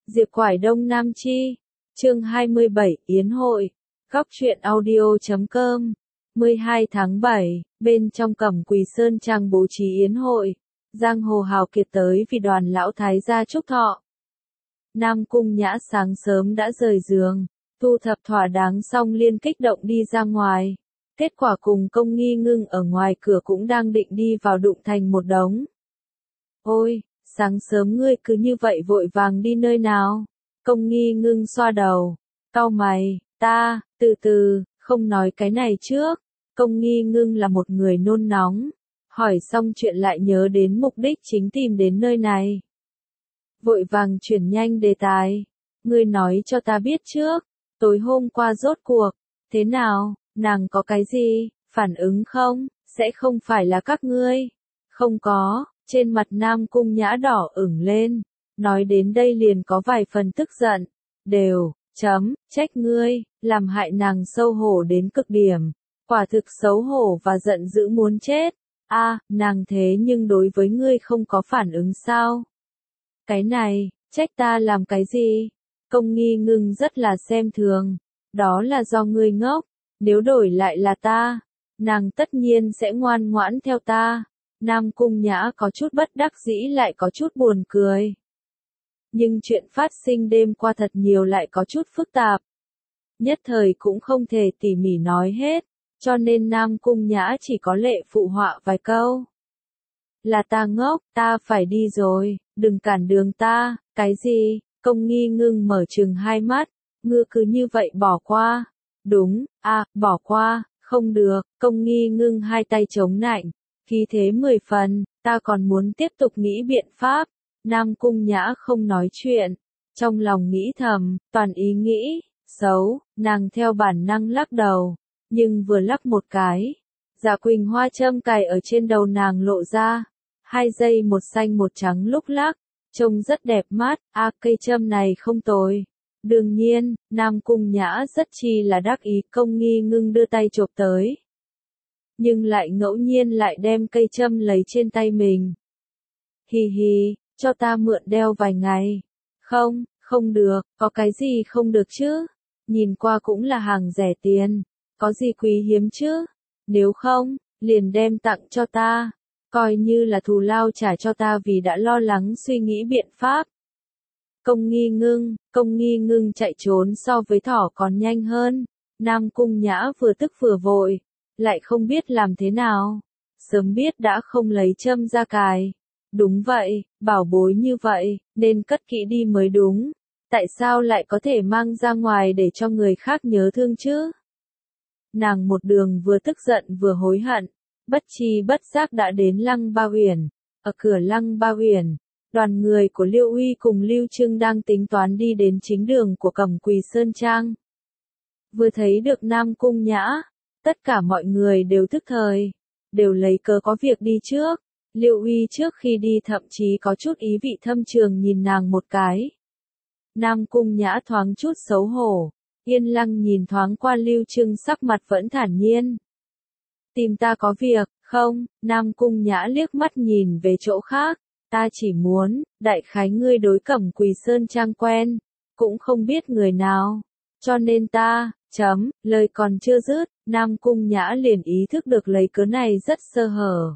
Diệp Quải Đông Nam Chi. Chương 27, Yến hội. Góc truyện audio.com. 12 tháng 7, bên trong Cẩm Quỳ Sơn Trang bố trí yến hội. Giang hồ hào kiệt tới vì đoàn lão thái gia chúc thọ. Nam Cung Nhã sáng sớm đã rời giường, thu thập thỏa đáng xong liên kích động đi ra ngoài. Kết quả cùng Công Nghi Ngưng ở ngoài cửa cũng đang định đi vào đụng thành một đống. Ôi, sáng sớm ngươi cứ như vậy vội vàng đi nơi nào? Công Nghi Ngưng xoa đầu, cau mày, từ từ, không nói cái này trước. Công Nghi Ngưng là một người nôn nóng, hỏi xong chuyện lại nhớ đến mục đích chính tìm đến nơi này. Vội vàng chuyển nhanh đề tài, ngươi nói cho ta biết trước, tối hôm qua rốt cuộc, thế nào, nàng có cái gì, phản ứng không, sẽ không phải là các ngươi. Không có, trên mặt Nam Cung Nhã đỏ ửng lên, nói đến đây liền có vài phần tức giận, trách ngươi, làm hại nàng xấu hổ đến cực điểm, quả thực xấu hổ và giận dữ muốn chết. Nàng thế nhưng đối với ngươi không có phản ứng sao? Cái này, trách ta làm cái gì? Công Nghi Ngưng rất là xem thường, đó là do ngươi ngốc, nếu đổi lại là ta, nàng tất nhiên sẽ ngoan ngoãn theo ta. Nam Cung Nhã có chút bất đắc dĩ lại có chút buồn cười. Nhưng chuyện phát sinh đêm qua thật nhiều lại có chút phức tạp. Nhất thời cũng không thể tỉ mỉ nói hết, cho nên Nam Cung Nhã chỉ có lệ phụ họa vài câu. Là ta ngốc, ta phải đi rồi, đừng cản đường ta. Cái gì? Công Nghi Ngưng mở trừng hai mắt, ngươi cứ như vậy bỏ qua. Đúng, bỏ qua, không được. Công Nghi Ngưng hai tay chống nạnh, khí thế 10 phần, ta còn muốn tiếp tục nghĩ biện pháp. Nam Cung Nhã không nói chuyện, trong lòng nghĩ thầm, toàn ý nghĩ xấu, nàng theo bản năng lắc đầu, nhưng vừa lắc một cái, Dạ Quỳnh hoa châm cài ở trên đầu nàng lộ ra, 2 dây một xanh một trắng lúc lắc, trông rất đẹp mắt. Cây châm này không tồi. Đương nhiên, Nam Cung Nhã rất chi là đắc ý. Công Nghi Ngưng đưa tay chộp tới, nhưng lại ngẫu nhiên lại đem cây châm lấy trên tay mình. Hì hì, cho ta mượn đeo vài ngày. Không được, có cái gì không được chứ? Nhìn qua cũng là hàng rẻ tiền, có gì quý hiếm chứ? Nếu không, liền đem tặng cho ta, coi như là thù lao trả cho ta vì đã lo lắng suy nghĩ biện pháp. Công Nghi Ngưng chạy trốn so với thỏ còn nhanh hơn. Nam Cung Nhã vừa tức vừa vội, lại không biết làm thế nào. Sớm biết đã không lấy châm ra cài. Đúng vậy, bảo bối như vậy, nên cất kỹ đi mới đúng. Tại sao lại có thể mang ra ngoài để cho người khác nhớ thương chứ? Nàng một đường vừa tức giận vừa hối hận, bất chi bất giác đã đến Lăng Ba Uyển. Ở cửa Lăng Ba Uyển, đoàn người của Liêu Uy cùng Lưu Trưng đang tính toán đi đến chính đường của Cẩm Quỳ Sơn Trang. Vừa thấy được Nam Cung Nhã, tất cả mọi người đều tức thời, đều lấy cớ có việc đi trước. Liêu Uy trước khi đi thậm chí có chút ý vị thâm trường nhìn nàng một cái. Nam Cung Nhã thoáng chút xấu hổ, yên lặng nhìn thoáng qua Lưu Trưng, sắc mặt vẫn thản nhiên. Tìm ta có việc, không? Nam Cung Nhã liếc mắt nhìn về chỗ khác. Ta chỉ muốn, đại khái ngươi đối Cẩm Quỳ Sơn Trang quen, cũng không biết người nào. Cho nên ta, lời còn chưa dứt, Nam Cung Nhã liền ý thức được lấy cớ này rất sơ hở.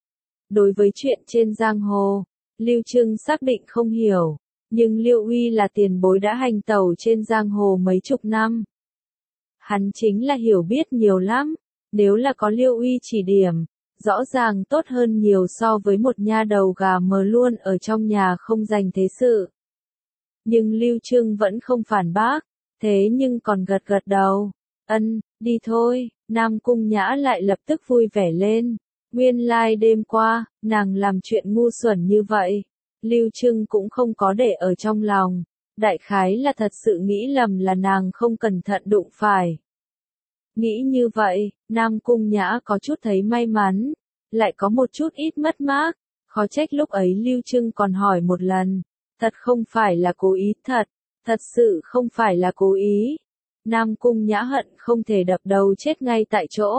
Đối với chuyện trên giang hồ, Lưu Trưng xác định không hiểu, nhưng Liêu Uy là tiền bối đã hành tẩu trên giang hồ mấy chục năm. Hắn chính là hiểu biết nhiều lắm, nếu là có Liêu Uy chỉ điểm, rõ ràng tốt hơn nhiều so với một nha đầu gà mờ luôn ở trong nhà không dành thế sự. Nhưng Lưu Trưng vẫn không phản bác, thế nhưng còn gật gật đầu. Đi thôi. Nam Cung Nhã lại lập tức vui vẻ lên. Nguyên lai đêm qua, nàng làm chuyện ngu xuẩn như vậy. Lưu Trưng cũng không có để ở trong lòng. Đại khái là thật sự nghĩ lầm là nàng không cẩn thận đụng phải. Nghĩ như vậy, Nam Cung Nhã có chút thấy may mắn, lại có một chút ít mất mát. Khó trách lúc ấy Lưu Trưng còn hỏi một lần. Thật không phải là cố ý, thật sự không phải là cố ý. Nam Cung Nhã hận không thể đập đầu chết ngay tại chỗ.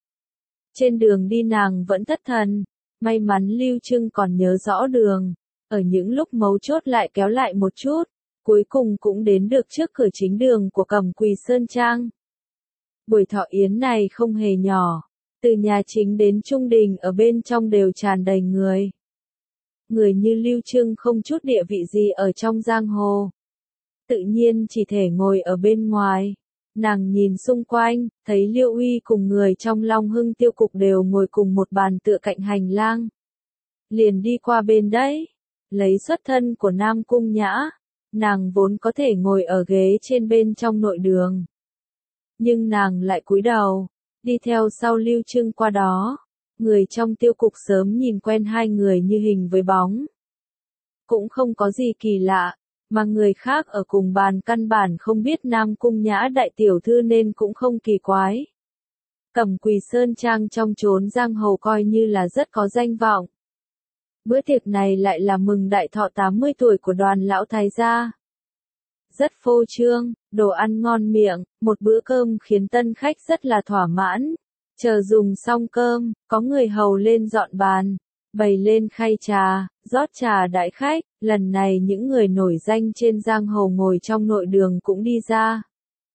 Trên đường đi nàng vẫn thất thần, may mắn Lưu Trưng còn nhớ rõ đường, ở những lúc mấu chốt lại kéo lại một chút, cuối cùng cũng đến được trước cửa chính đường của Cẩm Quỳ Sơn Trang. Buổi thọ yến này không hề nhỏ, từ nhà chính đến trung đình ở bên trong đều tràn đầy người. Người như Lưu Trưng không chút địa vị gì ở trong giang hồ. Tự nhiên chỉ thể ngồi ở bên ngoài. Nàng nhìn xung quanh, thấy Liêu Uy cùng người trong Long Hưng Tiêu Cục đều ngồi cùng một bàn tựa cạnh hành lang. Liền đi qua bên đấy, lấy xuất thân của Nam Cung Nhã, nàng vốn có thể ngồi ở ghế trên bên trong nội đường. Nhưng nàng lại cúi đầu, đi theo sau Lưu Trưng qua đó. Người trong Tiêu Cục sớm nhìn quen hai người như hình với bóng. Cũng không có gì kỳ lạ, mà người khác ở cùng bàn căn bản không biết Nam Cung Nhã đại tiểu thư nên cũng không kỳ quái. Cẩm Quỳ Sơn Trang trong chốn giang hồ coi như là rất có danh vọng. Bữa tiệc này lại là mừng đại thọ 80 tuổi của Đoàn lão thái gia. Rất phô trương, đồ ăn ngon miệng, một bữa cơm khiến tân khách rất là thỏa mãn. Chờ dùng xong cơm, có người hầu lên dọn bàn, bày lên khay trà, rót trà đãi khách. Lần này những người nổi danh trên giang hồ ngồi trong nội đường cũng đi ra.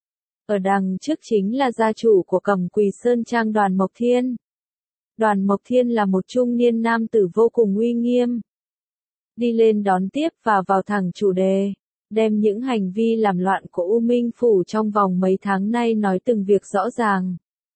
Ở đằng trước chính là gia chủ của Cẩm Quỳ Sơn Trang Đoàn Mộc Thiên. Đoàn Mộc Thiên là một trung niên nam tử vô cùng uy nghiêm. Đi lên đón tiếp và vào thẳng chủ đề, đem những hành vi làm loạn của U Minh Phủ trong vòng mấy tháng nay nói từng việc rõ ràng.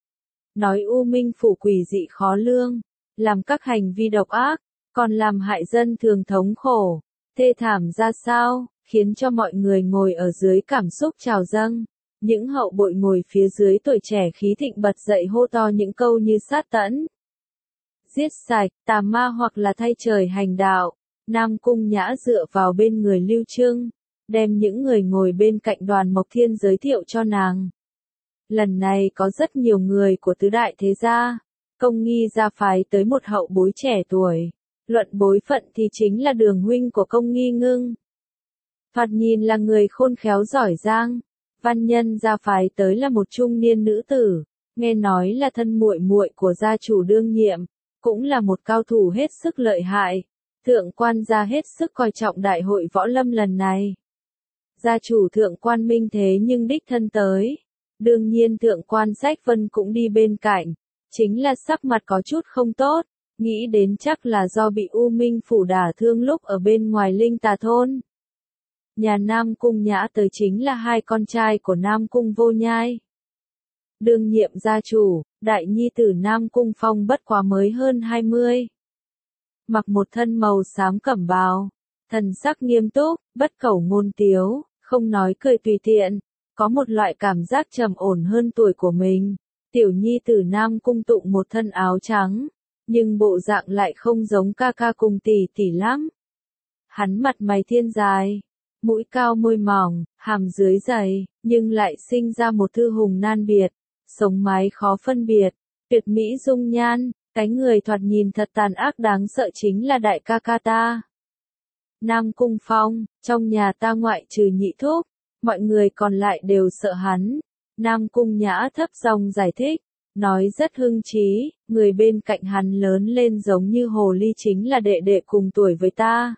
Nói U Minh Phủ quỷ dị khó lương, làm các hành vi độc ác, còn làm hại dân thường thống khổ, thê thảm ra sao, khiến cho mọi người ngồi ở dưới cảm xúc trào dâng. Những hậu bội ngồi phía dưới tuổi trẻ khí thịnh bật dậy hô to những câu như sát tẫn, giết sạch, tà ma hoặc là thay trời hành đạo. Nam Cung Nhã dựa vào bên người Lưu Trưng, đem những người ngồi bên cạnh Đoàn Mộc Thiên giới thiệu cho nàng. Lần này có rất nhiều người của tứ đại thế gia, Công Nghi gia phái tới một hậu bối trẻ tuổi. Luận bối phận thì chính là đường huynh của Công Nghi Ngưng. Thoạt nhìn là người khôn khéo giỏi giang. Văn Nhân gia phái tới là một trung niên nữ tử, nghe nói là thân muội muội của gia chủ đương nhiệm, cũng là một cao thủ hết sức lợi hại. Thượng Quan gia hết sức coi trọng đại hội võ lâm lần này. Gia chủ Thượng Quan Minh thế nhưng đích thân tới. Đương nhiên Thượng Quan Sách Vân cũng đi bên cạnh, chính là sắc mặt có chút không tốt, nghĩ đến chắc là do bị U Minh Phủ đả thương lúc ở bên ngoài Linh Tà Thôn. Nhà Nam Cung Nhã tới chính là hai con trai của Nam Cung Vô Nhai. Đương nhiệm gia chủ, đại nhi tử Nam Cung Phong bất quá mới hơn 20. Mặc một thân màu xám cẩm bào, thần sắc nghiêm túc, bất khẩu ngôn tiếu, không nói cười tùy tiện, có một loại cảm giác trầm ổn hơn tuổi của mình. Tiểu nhi tử Nam Cung Tụng một thân áo trắng, nhưng bộ dạng lại không giống ca ca cùng tỷ tỷ lắm. Hắn mặt mày thiên dài, mũi cao môi mỏng, hàm dưới dày, nhưng lại sinh ra một thư hùng nan biệt, sống mái khó phân biệt, tuyệt mỹ dung nhan, cái người thoạt nhìn thật tàn ác đáng sợ chính là đại ca ca ta. Nam Cung Phong, trong nhà ta ngoại trừ nhị thúc, mọi người còn lại đều sợ hắn. Nam Cung Nhã thấp giọng giải thích, nói rất hưng trí, người bên cạnh hắn lớn lên giống như hồ ly chính là đệ đệ cùng tuổi với ta.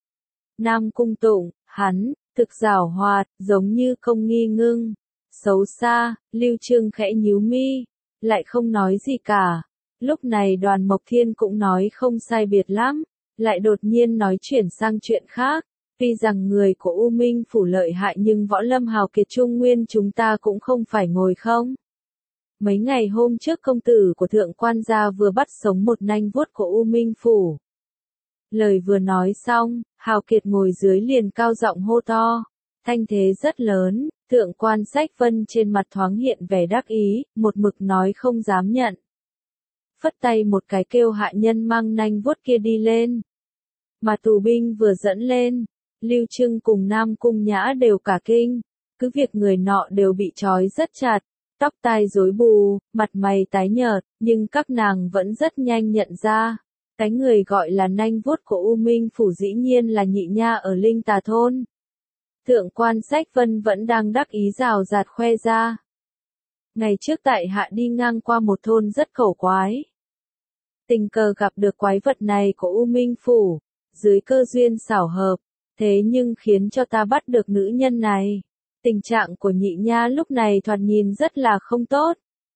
Nam Cung Tụng, hắn, thực giảo hoạt, giống như Công Nghi Ngưng, xấu xa. Lưu Trưng khẽ nhíu mi, lại không nói gì cả. Lúc này Đoàn Mộc Thiên cũng nói không sai biệt lắm, lại đột nhiên nói chuyển sang chuyện khác. Tuy rằng người của U Minh Phủ lợi hại nhưng võ lâm hào kiệt Trung Nguyên chúng ta cũng không phải ngồi không. Mấy ngày hôm trước công tử của Thượng Quan gia vừa bắt sống một nanh vuốt của U Minh Phủ. Lời vừa nói xong, hào kiệt ngồi dưới liền cao giọng hô to, thanh thế rất lớn. Thượng Quan Sách Vân trên mặt thoáng hiện vẻ đắc ý, một mực nói không dám nhận. Phất tay một cái kêu hạ nhân mang nanh vuốt kia đi lên. Mà tù binh vừa dẫn lên, Lưu Trưng cùng Nam Cung Nhã đều cả kinh, cứ việc người nọ đều bị trói rất chặt, tóc tai rối bù, mặt mày tái nhợt, nhưng các nàng vẫn rất nhanh nhận ra, cái người gọi là nanh vuốt của U Minh Phủ dĩ nhiên là nhị nha ở Linh Tà Thôn. Thượng Quan Sách Vân vẫn đang đắc ý rào rạt khoe ra. Ngày trước tại hạ đi ngang qua một thôn rất khẩu quái. Tình cờ gặp được quái vật này của U Minh Phủ, dưới cơ duyên xảo hợp, Thế nhưng khiến cho ta bắt được nữ nhân này. Tình trạng của Nhị Nha lúc này thoạt nhìn rất là không tốt.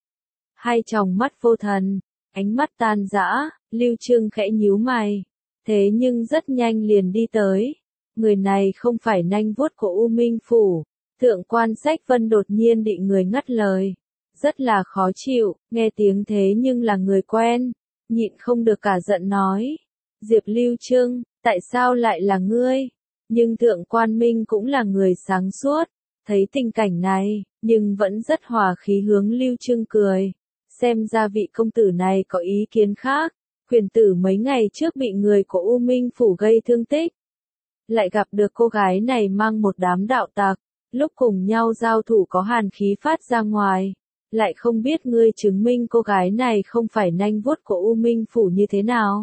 Hai tròng mắt vô thần, ánh mắt tan rã, Lưu Trương khẽ nhíu mày. Thế nhưng rất nhanh liền đi tới. Người này không phải nanh vuốt của U Minh Phủ. Thượng quan Sách Vân đột nhiên bị người ngắt lời. Rất là khó chịu, nghe tiếng thế nhưng là người quen. Nhịn không được cả giận nói. Diệp Lưu Trương, tại sao lại là ngươi? Nhưng Thượng quan Minh cũng là người sáng suốt. Thấy tình cảnh này, nhưng vẫn rất hòa khí hướng Lưu Trương cười. Xem ra vị công tử này có ý kiến khác. Huyền tử mấy ngày trước bị người của U Minh Phủ gây thương tích. Lại gặp được cô gái này mang một đám đạo tặc. Lúc cùng nhau giao thủ có hàn khí phát ra ngoài. Lại không biết ngươi chứng minh cô gái này không phải nanh vuốt của U Minh Phủ như thế nào.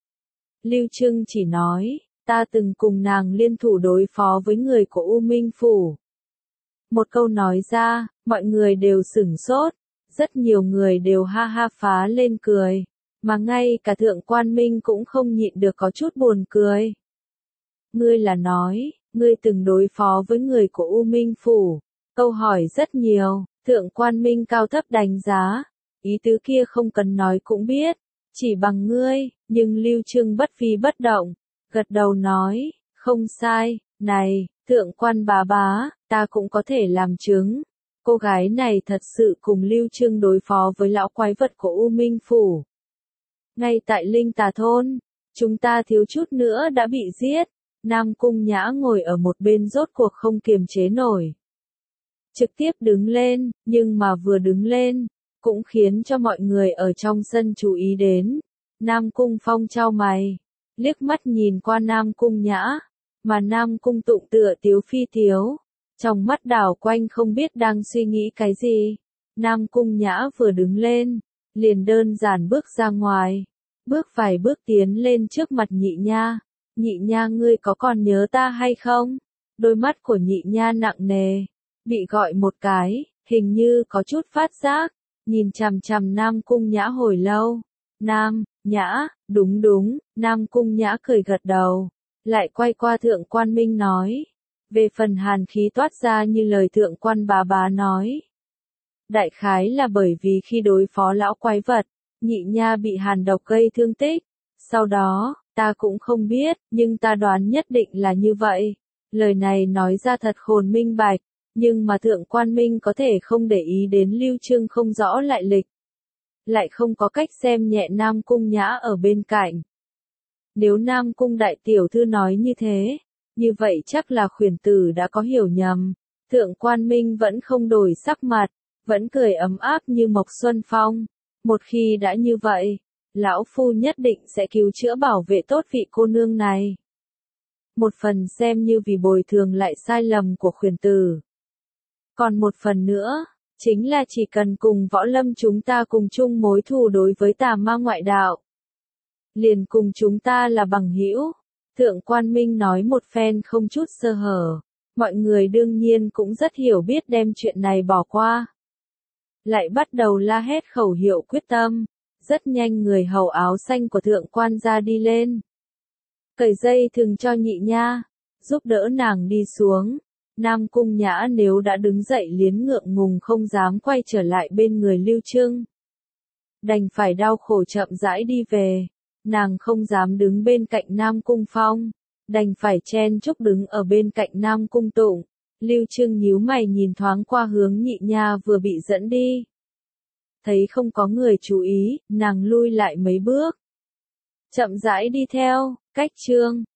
Lưu Trương chỉ nói, ta từng cùng nàng liên thủ đối phó với người của U Minh Phủ. Một câu nói ra, mọi người đều sửng sốt. Rất nhiều người đều ha ha phá lên cười. Mà ngay cả Thượng quan Minh cũng không nhịn được có chút buồn cười. Ngươi là nói, ngươi từng đối phó với người của U Minh Phủ. Câu hỏi rất nhiều, Thượng quan Minh cao thấp đánh giá. Ý tứ kia không cần nói cũng biết. Chỉ bằng ngươi, nhưng Lưu Trương bất phi bất động. Gật đầu nói, không sai, này, Thượng quan bá, ta cũng có thể làm chứng. Cô gái này thật sự cùng Lưu Trương đối phó với lão quái vật của U Minh Phủ. Ngay tại Linh Tà Thôn, chúng ta thiếu chút nữa đã bị giết. Nam Cung Nhã ngồi ở một bên rốt cuộc không kiềm chế nổi. Trực tiếp đứng lên, nhưng mà vừa đứng lên, cũng khiến cho mọi người ở trong sân chú ý đến. Nam Cung Phong chau mày, liếc mắt nhìn qua Nam Cung Nhã, mà Nam Cung Tụng tựa tiếu phi tiếu. Trong mắt đảo quanh không biết đang suy nghĩ cái gì. Nam Cung Nhã vừa đứng lên, liền đơn giản bước ra ngoài. Bước vài bước tiến lên trước mặt Nhị Nha. Nhị Nha ngươi có còn nhớ ta hay không? Đôi mắt của Nhị Nha nặng nề. Bị gọi một cái, hình như có chút phát giác. Nhìn chằm chằm Nam Cung Nhã hồi lâu. Nhã, đúng, Nam Cung Nhã cười gật đầu. Lại quay qua Thượng quan Minh nói. Về phần hàn khí toát ra như lời Thượng quan bá nói. Đại khái là bởi vì khi đối phó lão quái vật, Nhị Nha bị hàn độc gây thương tích. Sau đó, ta cũng không biết, nhưng ta đoán nhất định là như vậy. Lời này nói ra thật khôn minh bạch, nhưng mà Thượng quan Minh có thể không để ý đến Lưu Trương không rõ lại lịch. Lại không có cách xem nhẹ Nam Cung Nhã ở bên cạnh. Nếu Nam Cung đại tiểu thư nói như thế, như vậy chắc là khuyển tử đã có hiểu nhầm. Thượng quan Minh vẫn không đổi sắc mặt, vẫn cười ấm áp như Mộc Xuân Phong. Một khi đã như vậy, lão phu nhất định sẽ cứu chữa bảo vệ tốt vị cô nương này. Một phần xem như vì bồi thường lại sai lầm của khuyển tử. Còn một phần nữa, chính là chỉ cần cùng võ lâm chúng ta cùng chung mối thù đối với tà ma ngoại đạo. Liền cùng chúng ta là bằng hữu. Thượng quan Minh nói một phen không chút sơ hở. Mọi người đương nhiên cũng rất hiểu biết đem chuyện này bỏ qua. Lại bắt đầu la hét khẩu hiệu quyết tâm. Rất nhanh người hầu áo xanh của thượng quan ra đi lên. Cởi dây thừng cho Nhị Nha, giúp đỡ nàng đi xuống. Nam Cung Nhã nếu đã đứng dậy liến ngượng ngùng không dám quay trở lại bên người Lưu Trương. Đành phải đau khổ chậm rãi đi về. Nàng không dám đứng bên cạnh Nam Cung Phong. Đành phải chen chúc đứng ở bên cạnh Nam Cung Tụng. Lưu Trương nhíu mày nhìn thoáng qua hướng Nhị Nha vừa bị dẫn đi. Thấy không có người chú ý, nàng lui lại mấy bước. Chậm rãi đi theo, cách chương.